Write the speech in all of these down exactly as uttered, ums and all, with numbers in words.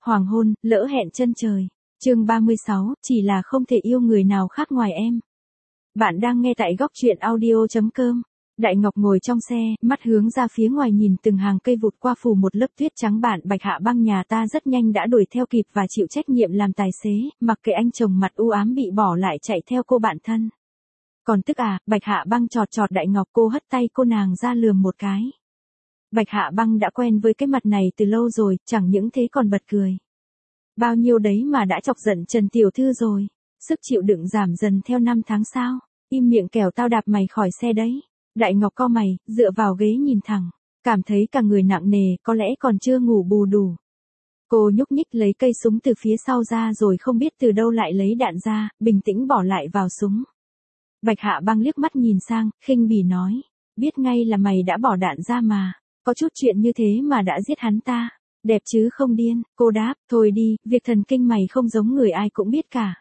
Hoàng hôn, lỡ hẹn chân trời. Chương ba mươi sáu, chỉ là không thể yêu người nào khác ngoài em. Bạn đang nghe tại góc truyện audio chấm com. Đại Ngọc ngồi trong xe, mắt hướng ra phía ngoài nhìn từng hàng cây vụt qua phủ một lớp tuyết trắng. Bạn Bạch Hạ Băng nhà ta rất nhanh đã đuổi theo kịp và chịu trách nhiệm làm tài xế, mặc kệ anh chồng mặt u ám bị bỏ lại chạy theo cô bạn thân. Còn tức à, Bạch Hạ Băng chọt chọt Đại Ngọc, cô hất tay cô nàng ra lườm một cái. Bạch Hạ Băng đã quen với cái mặt này từ lâu rồi, chẳng những thế còn bật cười. Bao nhiêu đấy mà đã chọc giận Trần Tiểu Thư rồi, sức chịu đựng giảm dần theo năm tháng sao, im miệng kẻo tao đạp mày khỏi xe đấy. Đại Ngọc cau mày, dựa vào ghế nhìn thẳng, cảm thấy cả người nặng nề, có lẽ còn chưa ngủ bù đủ. Cô nhúc nhích lấy cây súng từ phía sau ra rồi không biết từ đâu lại lấy đạn ra, bình tĩnh bỏ lại vào súng. Bạch Hạ Băng liếc mắt nhìn sang, khinh bỉ nói, biết ngay là mày đã bỏ đạn ra mà, có chút chuyện như thế mà đã giết hắn ta. Đẹp chứ không điên, cô đáp, thôi đi, việc thần kinh mày không giống người ai cũng biết cả.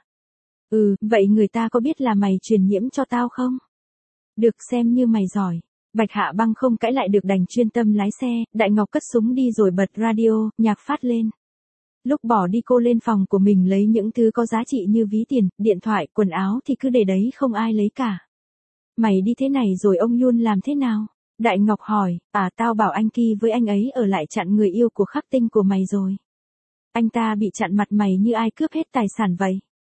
Ừ, vậy người ta có biết là mày truyền nhiễm cho tao không? Được, xem như mày giỏi. Bạch Hạ Băng không cãi lại được, đành chuyên tâm lái xe. Đại Ngọc cất súng đi rồi bật radio, nhạc phát lên. Lúc bỏ đi cô lên phòng của mình lấy những thứ có giá trị như ví tiền, điện thoại, quần áo thì cứ để đấy không ai lấy cả. Mày đi thế này rồi ông Yun làm thế nào? Đại Ngọc hỏi, à tao bảo anh Ki với anh ấy ở lại chặn người yêu của Khắc Tinh của mày rồi. Anh ta bị chặn mặt mày như ai cướp hết tài sản vậy.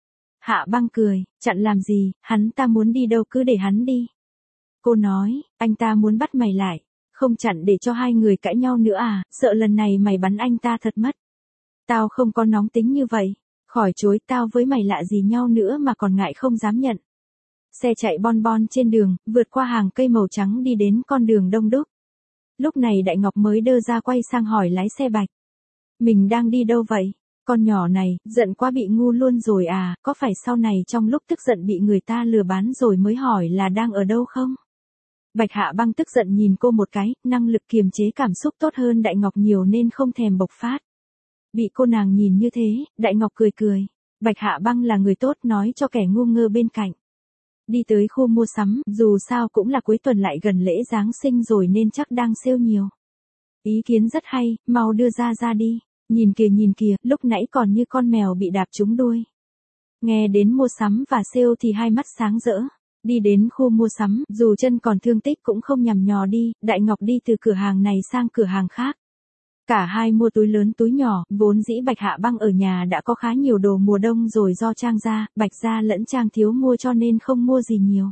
Hạ Băng cười, chặn làm gì, hắn ta muốn đi đâu cứ để hắn đi. Cô nói, anh ta muốn bắt mày lại, không chặn để cho hai người cãi nhau nữa à, sợ lần này mày bắn anh ta thật mất. Tao không có nóng tính như vậy, khỏi chối, tao với mày lạ gì nhau nữa mà còn ngại không dám nhận. Xe chạy bon bon trên đường, vượt qua hàng cây màu trắng đi đến con đường đông đúc. Lúc này Đại Ngọc mới đơ ra quay sang hỏi lái xe Bạch. Mình đang đi đâu vậy? Con nhỏ này, giận quá bị ngu luôn rồi à, có phải sau này trong lúc tức giận bị người ta lừa bán rồi mới hỏi là đang ở đâu không? Bạch Hạ Băng tức giận nhìn cô một cái, năng lực kiềm chế cảm xúc tốt hơn Đại Ngọc nhiều nên không thèm bộc phát. Bị cô nàng nhìn như thế, Đại Ngọc cười cười. Bạch Hạ Băng là người tốt, nói cho kẻ ngu ngơ bên cạnh. Đi tới khu mua sắm, dù sao cũng là cuối tuần lại gần lễ Giáng sinh rồi nên chắc đang sale nhiều. Ý kiến rất hay, mau đưa ra ra đi. Nhìn kìa nhìn kìa, lúc nãy còn như con mèo bị đạp trúng đuôi. Nghe đến mua sắm và sale thì hai mắt sáng rỡ. Đi đến khu mua sắm, dù chân còn thương tích cũng không nhằm nhò đi, Đại Ngọc đi từ cửa hàng này sang cửa hàng khác. Cả hai mua túi lớn túi nhỏ, vốn dĩ Bạch Hạ Băng ở nhà đã có khá nhiều đồ mùa đông rồi, do Trang gia, Bạch gia lẫn Trang thiếu mua cho nên không mua gì nhiều.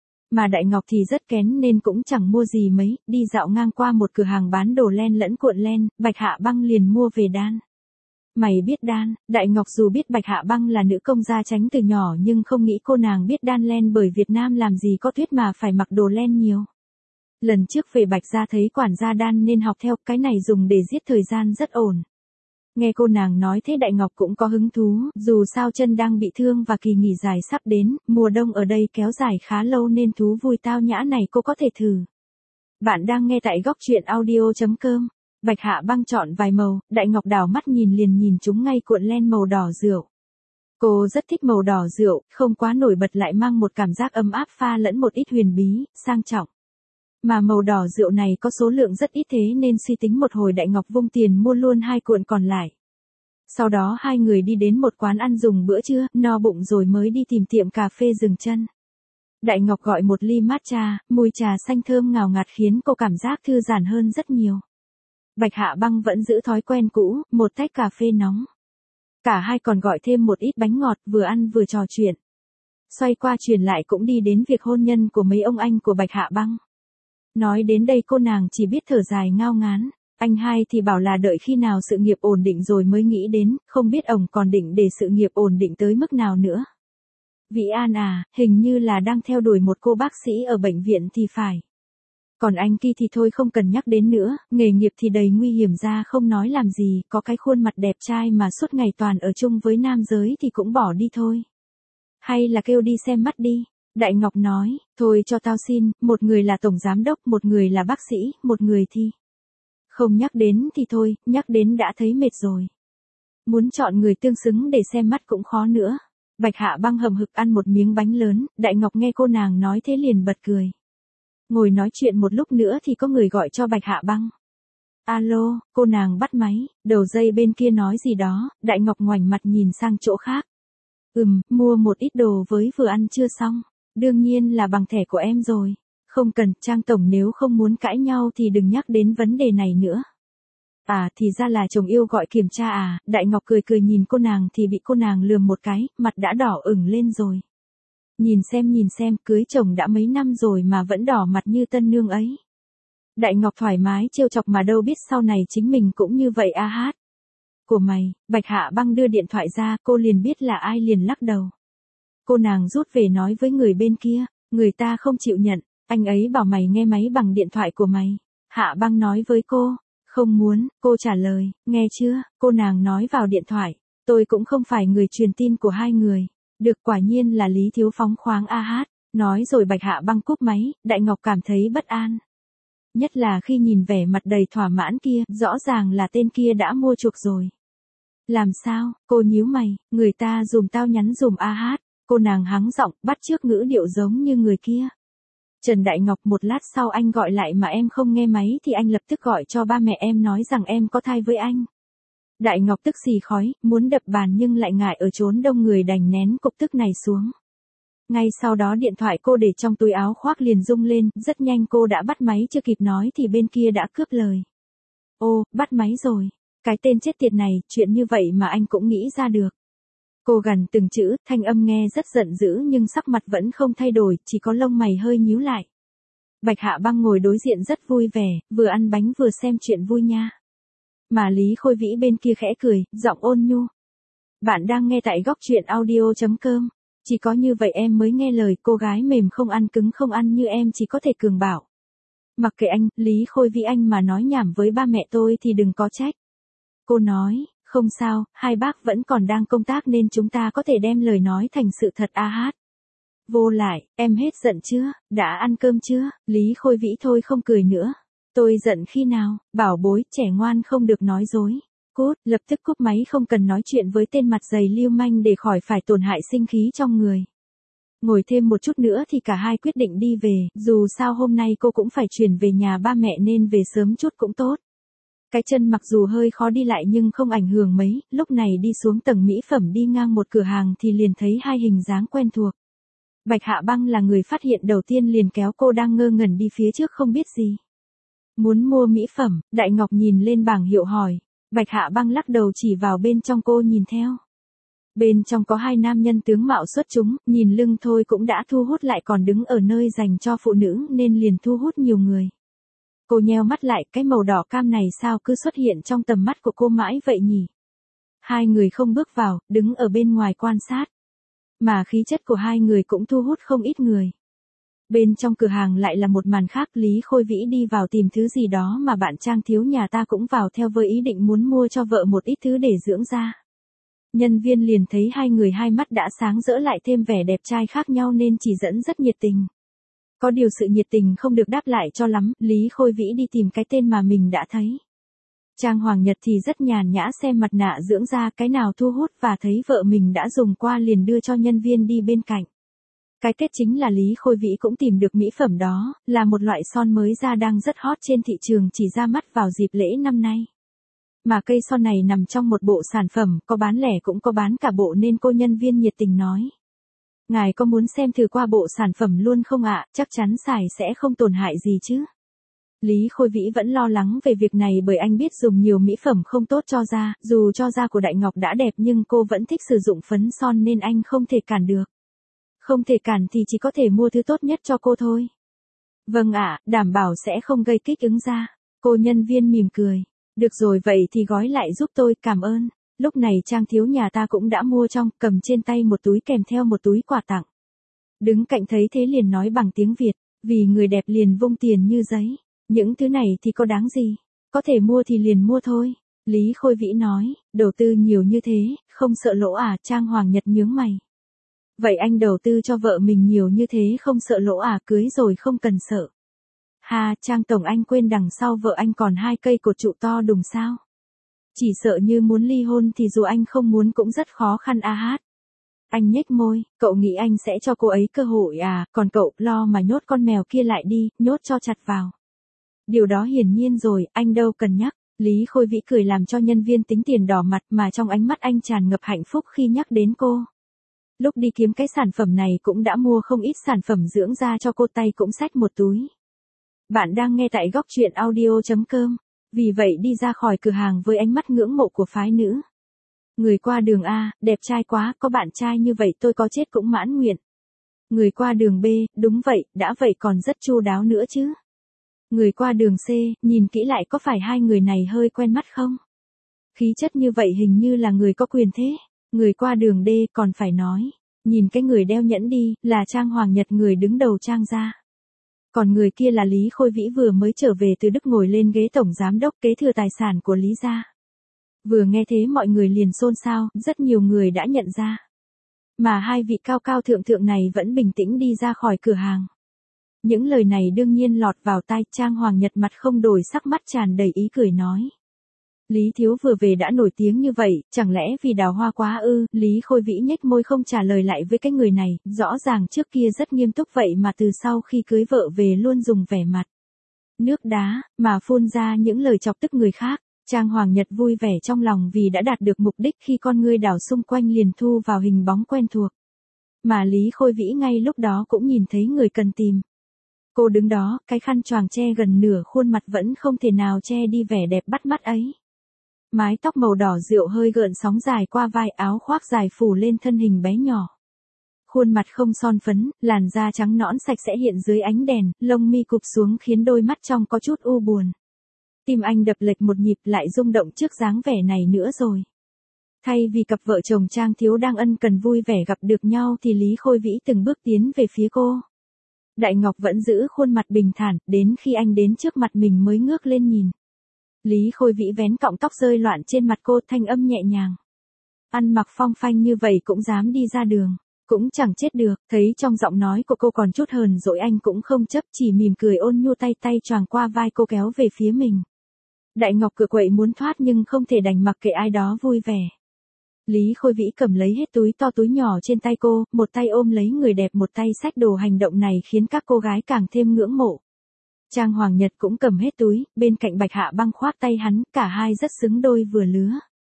Mà Đại Ngọc thì rất kén nên cũng chẳng mua gì mấy, đi dạo ngang qua một cửa hàng bán đồ len lẫn cuộn len, Bạch Hạ Băng liền mua về đan. Mày biết đan? Đại Ngọc dù biết Bạch Hạ Băng là nữ công gia tránh từ nhỏ nhưng không nghĩ cô nàng biết đan len, bởi Việt Nam làm gì có tuyết mà phải mặc đồ len nhiều. Lần trước về Bạch gia thấy quản gia đan nên học theo, cái này dùng để giết thời gian rất ổn. Nghe cô nàng nói thế Đại Ngọc cũng có hứng thú, dù sao chân đang bị thương và kỳ nghỉ dài sắp đến, mùa đông ở đây kéo dài khá lâu nên thú vui tao nhã này cô có thể thử. Bạn đang nghe tại góc truyện audio chấm com. Bạch Hạ Băng chọn vài màu, Đại Ngọc đảo mắt nhìn liền nhìn chúng ngay cuộn len màu đỏ rượu. Cô rất thích màu đỏ rượu, không quá nổi bật lại mang một cảm giác ấm áp pha lẫn một ít huyền bí, sang trọng. Mà màu đỏ rượu này có số lượng rất ít thế nên suy tính một hồi Đại Ngọc vung tiền mua luôn hai cuộn còn lại. Sau đó hai người đi đến một quán ăn dùng bữa trưa, no bụng rồi mới đi tìm tiệm cà phê dừng chân. Đại Ngọc gọi một ly matcha, mùi trà xanh thơm ngào ngạt khiến cô cảm giác thư giãn hơn rất nhiều. Bạch Hạ Băng vẫn giữ thói quen cũ, một tách cà phê nóng. Cả hai còn gọi thêm một ít bánh ngọt, vừa ăn vừa trò chuyện. Xoay qua chuyển lại cũng đi đến việc hôn nhân của mấy ông anh của Bạch Hạ Băng. Nói đến đây cô nàng chỉ biết thở dài ngao ngán. Anh hai thì bảo là đợi khi nào sự nghiệp ổn định rồi mới nghĩ đến, không biết ổng còn định để sự nghiệp ổn định tới mức nào nữa. Vĩ An à, hình như là đang theo đuổi một cô bác sĩ ở bệnh viện thì phải. Còn anh Ki thì thôi không cần nhắc đến nữa, nghề nghiệp thì đầy nguy hiểm ra không nói làm gì, có cái khuôn mặt đẹp trai mà suốt ngày toàn ở chung với nam giới thì cũng bỏ đi thôi. Hay là kêu đi xem mắt đi. Đại Ngọc nói, thôi cho tao xin, một người là tổng giám đốc, một người là bác sĩ, một người thì... Không nhắc đến thì thôi, nhắc đến đã thấy mệt rồi. Muốn chọn người tương xứng để xem mắt cũng khó nữa. Bạch Hạ Băng hầm hực ăn một miếng bánh lớn, Đại Ngọc nghe cô nàng nói thế liền bật cười. Ngồi nói chuyện một lúc nữa thì có người gọi cho Bạch Hạ Băng. Alo, cô nàng bắt máy, đầu dây bên kia nói gì đó, Đại Ngọc ngoảnh mặt nhìn sang chỗ khác. Ừm, mua một ít đồ với vừa ăn chưa xong. Đương nhiên là bằng thẻ của em rồi. Không cần, Trang tổng nếu không muốn cãi nhau thì đừng nhắc đến vấn đề này nữa. À thì ra là chồng yêu gọi kiểm tra à, Đại Ngọc cười cười nhìn cô nàng thì bị cô nàng lườm một cái, mặt đã đỏ ửng lên rồi. Nhìn xem nhìn xem, cưới chồng đã mấy năm rồi mà vẫn đỏ mặt như tân nương ấy. Đại Ngọc thoải mái trêu chọc mà đâu biết sau này chính mình cũng như vậy a hát. Của mày, Bạch Hạ Băng đưa điện thoại ra, cô liền biết là ai liền lắc đầu. Cô nàng rút về nói với người bên kia, người ta không chịu nhận, anh ấy bảo mày nghe máy bằng điện thoại của mày. Hạ Băng nói với cô, không muốn, cô trả lời, nghe chưa, cô nàng nói vào điện thoại, tôi cũng không phải người truyền tin của hai người. Được, quả nhiên là Lý Thiếu phóng khoáng a hát, nói rồi Bạch Hạ Băng cúp máy, Đại Ngọc cảm thấy bất an. Nhất là khi nhìn vẻ mặt đầy thỏa mãn kia, rõ ràng là tên kia đã mua chuộc rồi. Làm sao, cô nhíu mày, người ta dùm tao nhắn dùm a hát, cô nàng hắng giọng, bắt chước ngữ điệu giống như người kia. Trần Đại Ngọc, một lát sau anh gọi lại mà em không nghe máy thì anh lập tức gọi cho ba mẹ em nói rằng em có thai với anh. Đại Ngọc tức xì khói, muốn đập bàn nhưng lại ngại ở chốn đông người đành nén cục tức này xuống. Ngay sau đó điện thoại cô để trong túi áo khoác liền rung lên, rất nhanh cô đã bắt máy, chưa kịp nói thì bên kia đã cướp lời. Ô, bắt máy rồi. Cái tên chết tiệt này, chuyện như vậy mà anh cũng nghĩ ra được. Cô gằn từng chữ, thanh âm nghe rất giận dữ nhưng sắc mặt vẫn không thay đổi, chỉ có lông mày hơi nhíu lại. Bạch Hạ Băng ngồi đối diện rất vui vẻ, vừa ăn bánh vừa xem chuyện vui nha. Mà Lý Khôi Vĩ bên kia khẽ cười, giọng ôn nhu. Bạn đang nghe tại góc truyện audio chấm com. Chỉ có như vậy em mới nghe lời, cô gái mềm không ăn cứng không ăn như em chỉ có thể cường bảo. Mặc kệ anh, Lý Khôi Vĩ anh mà nói nhảm với ba mẹ tôi thì đừng có trách. Cô nói, không sao, hai bác vẫn còn đang công tác nên chúng ta có thể đem lời nói thành sự thật a hát. Vô lại, em hết giận chưa, đã ăn cơm chưa, Lý Khôi Vĩ thôi không cười nữa. Tôi giận khi nào, bảo bối, trẻ ngoan không được nói dối. Cút, lập tức cúp máy, không cần nói chuyện với tên mặt dày lưu manh để khỏi phải tổn hại sinh khí trong người. Ngồi thêm một chút nữa thì cả hai quyết định đi về, dù sao hôm nay cô cũng phải chuyển về nhà ba mẹ nên về sớm chút cũng tốt. Cái chân mặc dù hơi khó đi lại nhưng không ảnh hưởng mấy, lúc này đi xuống tầng mỹ phẩm đi ngang một cửa hàng thì liền thấy hai hình dáng quen thuộc. Bạch Hạ Băng là người phát hiện đầu tiên liền kéo cô đang ngơ ngẩn đi phía trước không biết gì. Muốn mua mỹ phẩm, Đại Ngọc nhìn lên bảng hiệu hỏi. Bạch Hạ Băng lắc đầu chỉ vào bên trong, cô nhìn theo. Bên trong có hai nam nhân tướng mạo xuất chúng, nhìn lưng thôi cũng đã thu hút, lại còn đứng ở nơi dành cho phụ nữ nên liền thu hút nhiều người. Cô nheo mắt lại, cái màu đỏ cam này sao cứ xuất hiện trong tầm mắt của cô mãi vậy nhỉ? Hai người không bước vào, đứng ở bên ngoài quan sát. Mà khí chất của hai người cũng thu hút không ít người. Bên trong cửa hàng lại là một màn khác, Lý Khôi Vĩ đi vào tìm thứ gì đó mà bạn Trang thiếu nhà ta cũng vào theo với ý định muốn mua cho vợ một ít thứ để dưỡng da. Nhân viên liền thấy hai người hai mắt đã sáng rỡ lại thêm vẻ đẹp trai khác nhau nên chỉ dẫn rất nhiệt tình. Có điều sự nhiệt tình không được đáp lại cho lắm, Lý Khôi Vĩ đi tìm cái tên mà mình đã thấy. Trang Hoàng Nhật thì rất nhàn nhã xem mặt nạ dưỡng da cái nào thu hút và thấy vợ mình đã dùng qua liền đưa cho nhân viên đi bên cạnh. Cái kết chính là Lý Khôi Vĩ cũng tìm được mỹ phẩm đó, là một loại son mới ra đang rất hot trên thị trường, chỉ ra mắt vào dịp lễ năm nay. Mà cây son này nằm trong một bộ sản phẩm, có bán lẻ cũng có bán cả bộ nên cô nhân viên nhiệt tình nói. Ngài có muốn xem thử qua bộ sản phẩm luôn không ạ, chắc chắn xài sẽ không tổn hại gì chứ. Lý Khôi Vĩ vẫn lo lắng về việc này bởi anh biết dùng nhiều mỹ phẩm không tốt cho da, dù cho da của Đại Ngọc đã đẹp nhưng cô vẫn thích sử dụng phấn son nên anh không thể cản được. Không thể cản thì chỉ có thể mua thứ tốt nhất cho cô thôi. Vâng ạ, đảm bảo sẽ không gây kích ứng da. Cô nhân viên mỉm cười. Được rồi, vậy thì gói lại giúp tôi, cảm ơn. Lúc này Trang thiếu nhà ta cũng đã mua trong, cầm trên tay một túi kèm theo một túi quà tặng. Đứng cạnh thấy thế liền nói bằng tiếng Việt, vì người đẹp liền vung tiền như giấy. Những thứ này thì có đáng gì, có thể mua thì liền mua thôi. Lý Khôi Vĩ nói, đầu tư nhiều như thế, không sợ lỗ à, Trang Hoàng Nhật nhướng mày. Vậy anh đầu tư cho vợ mình nhiều như thế không sợ lỗ à, cưới rồi không cần sợ. Ha, Trang tổng, anh quên đằng sau vợ anh còn hai cây cột trụ to đùng sao? Chỉ sợ như muốn ly hôn thì dù anh không muốn cũng rất khó khăn a hát. Anh nhếch môi, cậu nghĩ anh sẽ cho cô ấy cơ hội à, còn cậu lo mà nhốt con mèo kia lại đi, nhốt cho chặt vào. Điều đó hiển nhiên rồi, anh đâu cần nhắc. Lý Khôi Vĩ cười làm cho nhân viên tính tiền đỏ mặt mà trong ánh mắt anh tràn ngập hạnh phúc khi nhắc đến cô. Lúc đi kiếm cái sản phẩm này cũng đã mua không ít sản phẩm dưỡng da cho cô, tay cũng xách một túi. Bạn đang nghe tại góc truyện audio chấm com. Vì vậy đi ra khỏi cửa hàng với ánh mắt ngưỡng mộ của phái nữ. Người qua đường A, đẹp trai quá, có bạn trai như vậy tôi có chết cũng mãn nguyện. Người qua đường B, đúng vậy, đã vậy còn rất chu đáo nữa chứ. Người qua đường C, nhìn kỹ lại có phải hai người này hơi quen mắt không? Khí chất như vậy hình như là người có quyền thế. Người qua đường D còn phải nói, nhìn cái người đeo nhẫn đi, là Trang Hoàng Nhật, người đứng đầu Trang gia. Còn người kia là Lý Khôi Vĩ, vừa mới trở về từ Đức, ngồi lên ghế tổng giám đốc, kế thừa tài sản của Lý gia. Vừa nghe thế mọi người liền xôn xao, rất nhiều người đã nhận ra. Mà hai vị cao cao thượng thượng này vẫn bình tĩnh đi ra khỏi cửa hàng. Những lời này đương nhiên lọt vào tai. Trang Hoàng Nhật mặt không đổi sắc, mắt tràn đầy ý cười nói. Lý thiếu vừa về đã nổi tiếng như vậy, chẳng lẽ vì đào hoa quá ư? Lý Khôi Vĩ nhếch môi không trả lời lại với cái người này, rõ ràng trước kia rất nghiêm túc vậy mà từ sau khi cưới vợ về luôn dùng vẻ mặt nước đá, mà phun ra những lời chọc tức người khác. Trang Hoàng Nhật vui vẻ trong lòng vì đã đạt được mục đích, khi con ngươi đảo xung quanh liền thu vào hình bóng quen thuộc. Mà Lý Khôi Vĩ ngay lúc đó cũng nhìn thấy người cần tìm. Cô đứng đó, cái khăn choàng che gần nửa khuôn mặt vẫn không thể nào che đi vẻ đẹp bắt mắt ấy. Mái tóc màu đỏ rượu hơi gợn sóng dài qua vai, áo khoác dài phủ lên thân hình bé nhỏ. Khuôn mặt không son phấn, làn da trắng nõn sạch sẽ hiện dưới ánh đèn, lông mi cụp xuống khiến đôi mắt trong có chút u buồn. Tim anh đập lệch một nhịp, lại rung động trước dáng vẻ này nữa rồi. Thay vì cặp vợ chồng Trang Thiếu đang ân cần vui vẻ gặp được nhau thì Lý Khôi Vĩ từng bước tiến về phía cô. Đại Ngọc vẫn giữ khuôn mặt bình thản, đến khi anh đến trước mặt mình mới ngước lên nhìn. Lý Khôi Vĩ vén cọng tóc rơi loạn trên mặt cô, thanh âm nhẹ nhàng. Ăn mặc phong phanh như vậy cũng dám đi ra đường, cũng chẳng chết được. Thấy trong giọng nói của cô còn chút hờn dỗi, anh cũng không chấp, chỉ mỉm cười ôn nhu, tay tay choàng qua vai cô kéo về phía mình. Đại Ngọc cựa quậy muốn thoát nhưng không thể, đành mặc kệ ai đó vui vẻ. Lý Khôi Vĩ cầm lấy hết túi to túi nhỏ trên tay cô, một tay ôm lấy người đẹp, một tay xách đồ. Hành động này khiến các cô gái càng thêm ngưỡng mộ. Trang Hoàng Nhật cũng cầm hết túi, bên cạnh Bạch Hạ Băng khoác tay hắn, cả hai rất xứng đôi vừa lứa.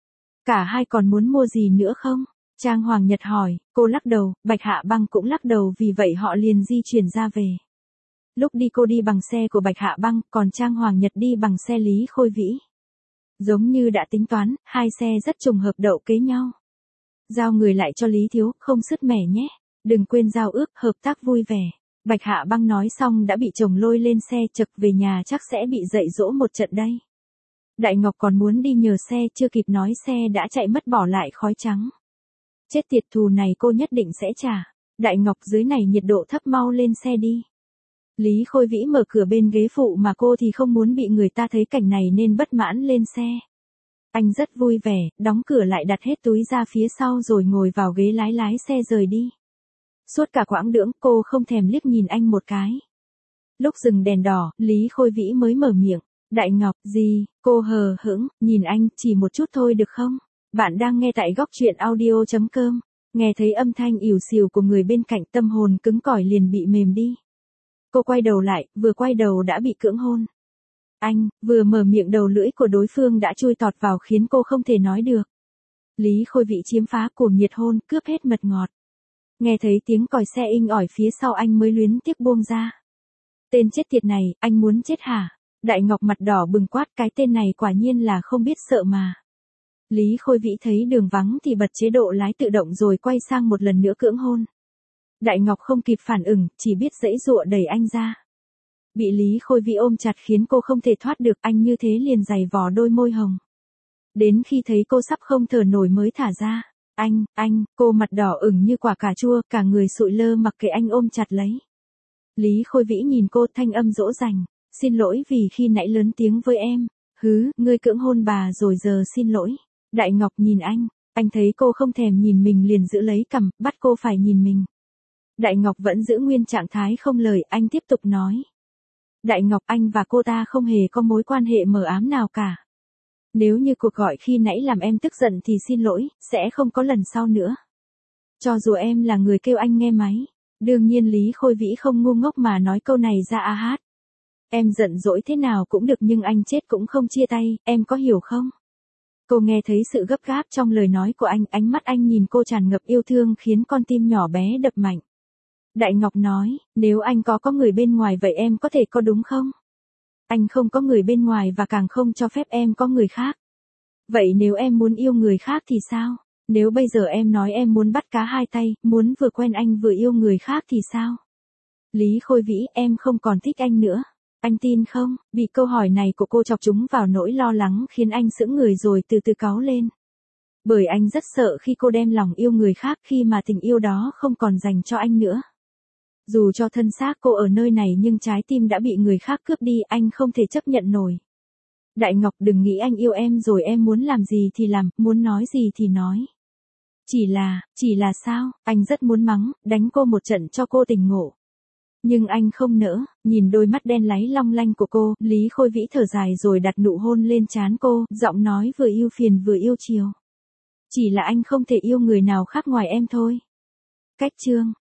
Cả hai còn muốn mua gì nữa không? Trang Hoàng Nhật hỏi, cô lắc đầu, Bạch Hạ Băng cũng lắc đầu, vì vậy họ liền di chuyển ra về. Lúc đi cô đi bằng xe của Bạch Hạ Băng, còn Trang Hoàng Nhật đi bằng xe Lý Khôi Vĩ. Giống như đã tính toán, hai xe rất trùng hợp đậu kế nhau. Giao người lại cho Lý thiếu, không sứt mẻ nhé. Đừng quên giao ước, hợp tác vui vẻ. Bạch Hạ Băng nói xong đã bị chồng lôi lên xe, chực về nhà chắc sẽ bị dạy dỗ một trận đây. Đại Ngọc còn muốn đi nhờ xe, chưa kịp nói xe đã chạy mất, bỏ lại khói trắng. Chết tiệt, thù này cô nhất định sẽ trả. Đại Ngọc, dưới này nhiệt độ thấp, mau lên xe đi. Lý Khôi Vĩ mở cửa bên ghế phụ mà cô thì không muốn bị người ta thấy cảnh này nên bất mãn lên xe. Anh rất vui vẻ, đóng cửa lại, đặt hết túi ra phía sau rồi ngồi vào ghế lái, lái xe rời đi. Suốt cả quãng đường cô không thèm liếc nhìn anh một cái. Lúc dừng đèn đỏ, Lý Khôi Vĩ mới mở miệng. Đại Ngọc, gì? Cô hờ hững, nhìn anh, chỉ một chút thôi được không? Bạn đang nghe tại góc truyện audio chấm com. Nghe thấy âm thanh ỉu xìu của người bên cạnh, tâm hồn cứng cỏi liền bị mềm đi. Cô quay đầu lại, vừa quay đầu đã bị cưỡng hôn. Anh, vừa mở miệng đầu lưỡi của đối phương đã chui tọt vào khiến cô không thể nói được. Lý Khôi Vĩ chiếm phá, cuồng nhiệt hôn, cướp hết mật ngọt. Nghe thấy tiếng còi xe inh ỏi phía sau, anh mới luyến tiếc buông ra. Tên chết tiệt này, anh muốn chết hả? Đại Ngọc mặt đỏ bừng quát, cái tên này quả nhiên là không biết sợ mà. Lý Khôi Vĩ thấy đường vắng thì bật chế độ lái tự động rồi quay sang một lần nữa cưỡng hôn. Đại Ngọc không kịp phản ứng, chỉ biết giãy giụa đẩy anh ra. Bị Lý Khôi Vĩ ôm chặt khiến cô không thể thoát được, anh như thế liền giày vò đôi môi hồng. Đến khi thấy cô sắp không thở nổi mới thả ra. Anh, anh, cô mặt đỏ ửng như quả cà chua, cả người sụi lơ mặc kệ anh ôm chặt lấy. Lý Khôi Vĩ nhìn cô, thanh âm dỗ dành. Xin lỗi vì khi nãy lớn tiếng với em. Hứ, ngươi cưỡng hôn bà rồi giờ xin lỗi. Đại Ngọc nhìn anh, anh thấy cô không thèm nhìn mình liền giữ lấy cằm, bắt cô phải nhìn mình. Đại Ngọc vẫn giữ nguyên trạng thái không lời, anh tiếp tục nói. Đại Ngọc, anh và cô ta không hề có mối quan hệ mờ ám nào cả. Nếu như cuộc gọi khi nãy làm em tức giận thì xin lỗi, sẽ không có lần sau nữa. Cho dù em là người kêu anh nghe máy. Đương nhiên Lý Khôi Vĩ không ngu ngốc mà nói câu này ra a hát. Em giận dỗi thế nào cũng được nhưng anh chết cũng không chia tay, em có hiểu không? Cô nghe thấy sự gấp gáp trong lời nói của anh, ánh mắt anh nhìn cô tràn ngập yêu thương khiến con tim nhỏ bé đập mạnh. Đại Ngọc nói, nếu anh có có người bên ngoài vậy em có thể có đúng không? Anh không có người bên ngoài và càng không cho phép em có người khác. Vậy nếu em muốn yêu người khác thì sao? Nếu bây giờ em nói em muốn bắt cá hai tay, muốn vừa quen anh vừa yêu người khác thì sao? Lý Khôi Vĩ, em không còn thích anh nữa. Anh tin không? Bị câu hỏi này của cô chọc chúng vào nỗi lo lắng khiến anh sững người rồi từ từ cáu lên. Bởi anh rất sợ khi cô đem lòng yêu người khác khi mà tình yêu đó không còn dành cho anh nữa. Dù cho thân xác cô ở nơi này nhưng trái tim đã bị người khác cướp đi, anh không thể chấp nhận nổi. Đại Ngọc, đừng nghĩ anh yêu em rồi em muốn làm gì thì làm, muốn nói gì thì nói. Chỉ là, chỉ là sao, anh rất muốn mắng, đánh cô một trận cho cô tỉnh ngộ. Nhưng anh không nỡ, nhìn đôi mắt đen láy long lanh của cô, Lý Khôi Vĩ thở dài rồi đặt nụ hôn lên trán cô, giọng nói vừa yêu phiền vừa yêu chiều. Chỉ là anh không thể yêu người nào khác ngoài em thôi. Cách chương